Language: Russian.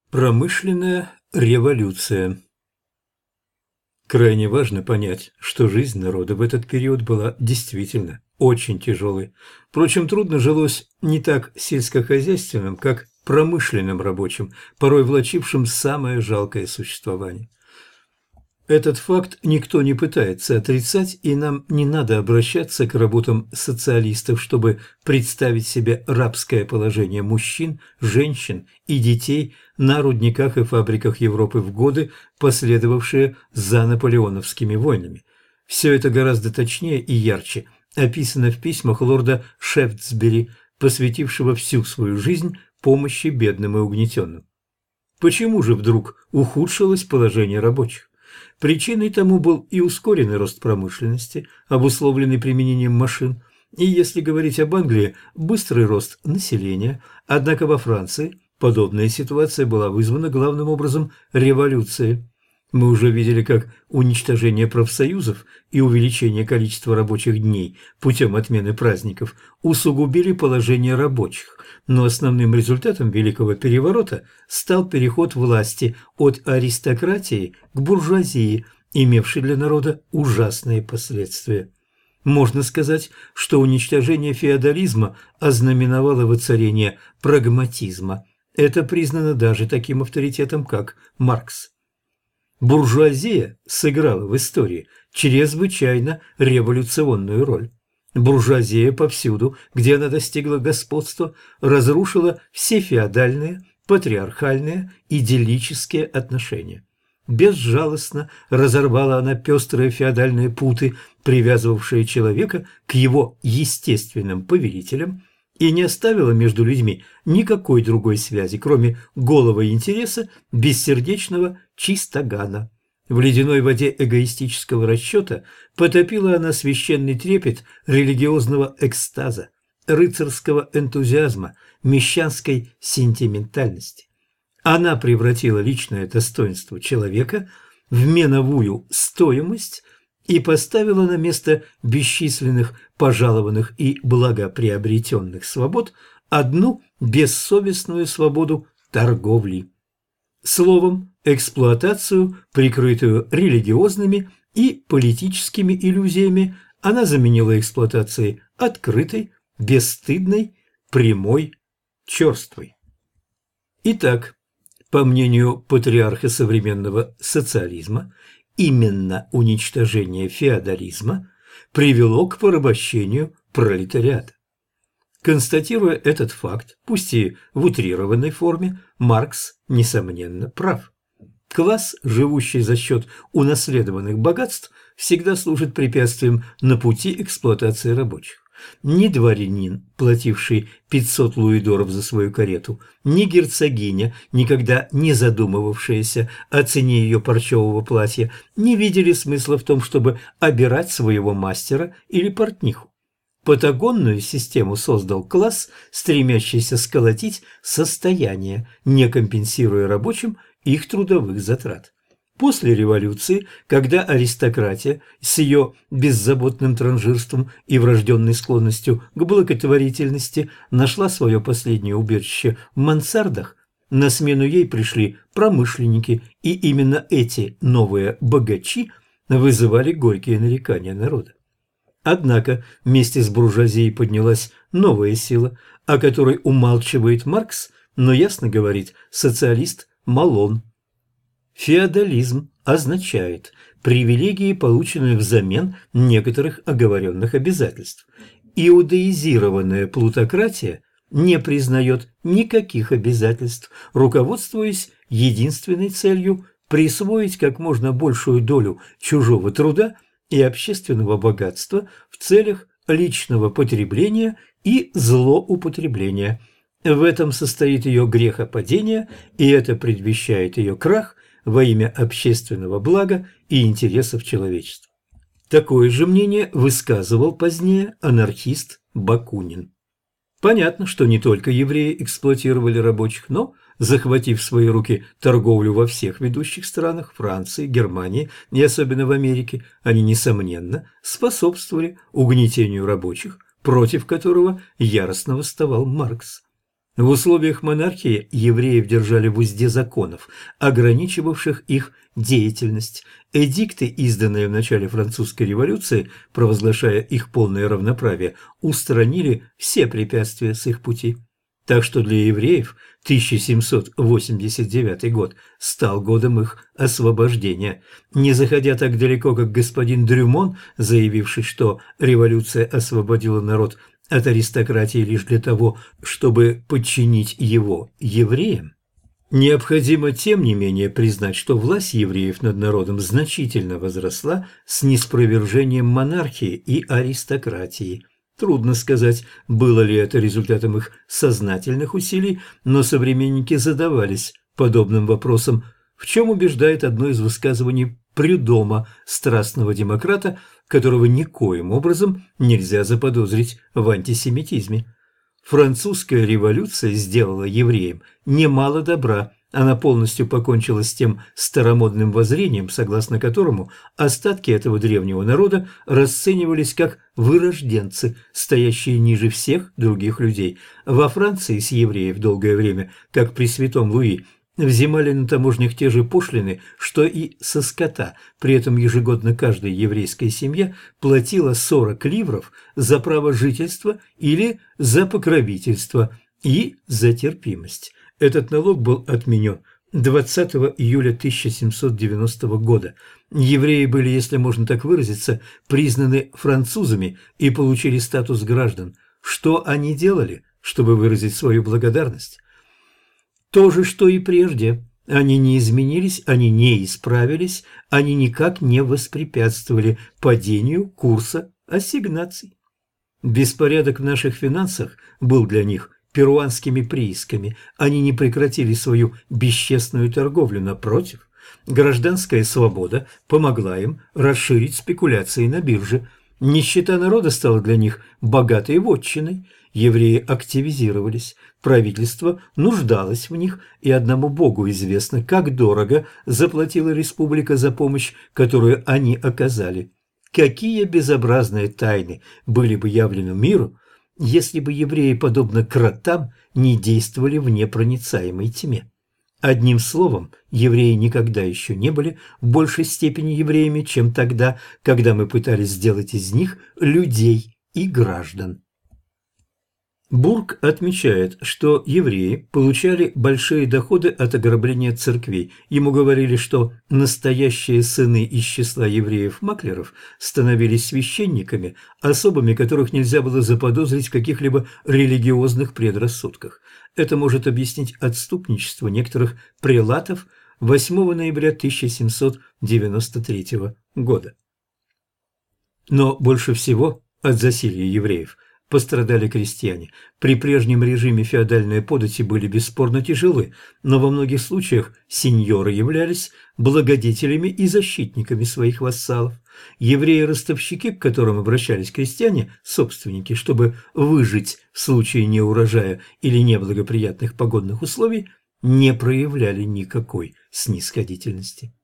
Промышленная революция. Крайне важно понять, что жизнь народа в этот период была действительно очень тяжелой. Впрочем, трудно жилось не так сельскохозяйственным, как промышленным рабочим, порой влачившим самое жалкое существование. Этот факт никто не пытается отрицать, и нам не надо обращаться к работам социалистов, чтобы представить себе рабское положение мужчин, женщин и детей на рудниках и фабриках Европы в годы, последовавшие за наполеоновскими войнами. Все это гораздо точнее и ярче описано в письмах лорда Шефтсбери, посвятившего всю свою жизнь помощи бедным и угнетенным. Почему же вдруг ухудшилось положение рабочих? Причиной тому был и ускоренный рост промышленности, обусловленный применением машин, и, если говорить об Англии, быстрый рост населения. Однако во Франции подобная ситуация была вызвана главным образом революцией. Мы уже видели, как уничтожение профсоюзов и увеличение количества рабочих дней путем отмены праздников усугубили положение рабочих, но основным результатом Великого переворота стал переход власти от аристократии к буржуазии, имевший для народа ужасные последствия. Можно сказать, что уничтожение феодализма ознаменовало воцарение прагматизма. Это признано даже таким авторитетом, как Маркс. Буржуазия сыграла в истории чрезвычайно революционную роль. Буржуазия повсюду, где она достигла господства, разрушила все феодальные, патриархальные, идиллические отношения. Безжалостно разорвала она пестрые феодальные путы, привязывавшие человека к его естественным повелителям, и не оставила между людьми никакой другой связи, кроме голого интереса бессердечного чистогана. В ледяной воде эгоистического расчета потопила она священный трепет религиозного экстаза, рыцарского энтузиазма, мещанской сентиментальности. Она превратила личное достоинство человека в меновую стоимость и поставила на место бесчисленных пожалованных и благоприобретенных свобод одну бессовестную свободу торговли. Словом, эксплуатацию, прикрытую религиозными и политическими иллюзиями, она заменила эксплуатацией открытой, бесстыдной, прямой, черствой. Итак, по мнению патриарха современного социализма, именно уничтожение феодализма привело к порабощению пролетариата. Констатируя этот факт, пусть и в утрированной форме, Маркс, несомненно, прав. Класс, живущий за счет унаследованных богатств, всегда служит препятствием на пути эксплуатации рабочих. Ни дворянин, плативший 500 луидоров за свою карету, ни герцогиня, никогда не задумывавшаяся о цене ее парчевого платья, не видели смысла в том, чтобы обирать своего мастера или портниху. Патагонную систему создал класс, стремящийся сколотить состояние, не компенсируя рабочим их трудовых затрат. После революции, когда аристократия с ее беззаботным транжирством и врожденной склонностью к благотворительности нашла свое последнее убежище в мансардах, на смену ей пришли промышленники, и именно эти новые богачи вызывали горькие нарекания народа. Однако вместе с буржуазией поднялась новая сила, о которой умалчивает Маркс, но ясно говорит социалист Малон. Феодализм означает привилегии, полученные взамен некоторых оговоренных обязательств. Иудаизированная плутократия не признает никаких обязательств, руководствуясь единственной целью присвоить как можно большую долю чужого труда и общественного богатства в целях личного потребления и злоупотребления. В этом состоит ее грехопадение, и это предвещает ее крах во имя общественного блага и интересов человечества. Такое же мнение высказывал позднее анархист Бакунин. Понятно, что не только евреи эксплуатировали рабочих, но, захватив в свои руки торговлю во всех ведущих странах Франции, Германии и особенно в Америке, они, несомненно, способствовали угнетению рабочих, против которого яростно восставал Маркс. В условиях монархии евреев держали в узде законов, ограничивавших их деятельность. Эдикты, изданные в начале французской революции, провозглашая их полное равноправие, устранили все препятствия с их пути. Так что для евреев 1789 год стал годом их освобождения. Не заходя так далеко, как господин Дрюмон, заявивший, что революция освободила народ от аристократии лишь для того, чтобы подчинить его евреям, необходимо тем не менее признать, что власть евреев над народом значительно возросла с ниспровержением монархии и аристократии. Трудно сказать, было ли это результатом их сознательных усилий, но современники задавались подобным вопросом, в чем убеждает одно из высказываний Прюдома, страстного демократа, которого никоим образом нельзя заподозрить в антисемитизме. Французская революция сделала евреям немало добра. Она полностью покончила с тем старомодным воззрением, согласно которому остатки этого древнего народа расценивались как вырожденцы, стоящие ниже всех других людей. Во Франции с евреев долгое время, как при святом Луи, взимали на таможнях те же пошлины, что и со скота. При этом ежегодно каждая еврейская семья платила 40 ливров за право жительства или за покровительство и за терпимость. Этот налог был отменен 20 июля 1790 года. Евреи были, если можно так выразиться, признаны французами и получили статус граждан. Что они делали, чтобы выразить свою благодарность? То же, что и прежде. Они не изменились, они не исправились, они никак не воспрепятствовали падению курса ассигнаций. Беспорядок в наших финансах был для них перуанскими приисками. Они не прекратили свою бесчестную торговлю, напротив. Гражданская свобода помогла им расширить спекуляции на бирже. Нищета народа стала для них богатой вотчиной. Евреи активизировались, правительство нуждалось в них, и одному Богу известно, как дорого заплатила республика за помощь, которую они оказали. Какие безобразные тайны были бы явлены миру, если бы евреи, подобно кротам, не действовали в непроницаемой тьме. Одним словом, евреи никогда еще не были в большей степени евреями, чем тогда, когда мы пытались сделать из них людей и граждан. Бург отмечает, что евреи получали большие доходы от ограбления церквей. Ему говорили, что настоящие сыны из числа евреев-маклеров становились священниками, особами, которых нельзя было заподозрить в каких-либо религиозных предрассудках. Это может объяснить отступничество некоторых прелатов 8 ноября 1793 года. Но больше всего от засилья евреев пострадали крестьяне. При прежнем режиме феодальные подати были бесспорно тяжелы, но во многих случаях сеньоры являлись благодетелями и защитниками своих вассалов. Евреи-ростовщики, к которым обращались крестьяне, собственники, чтобы выжить в случае неурожая или неблагоприятных погодных условий, не проявляли никакой снисходительности.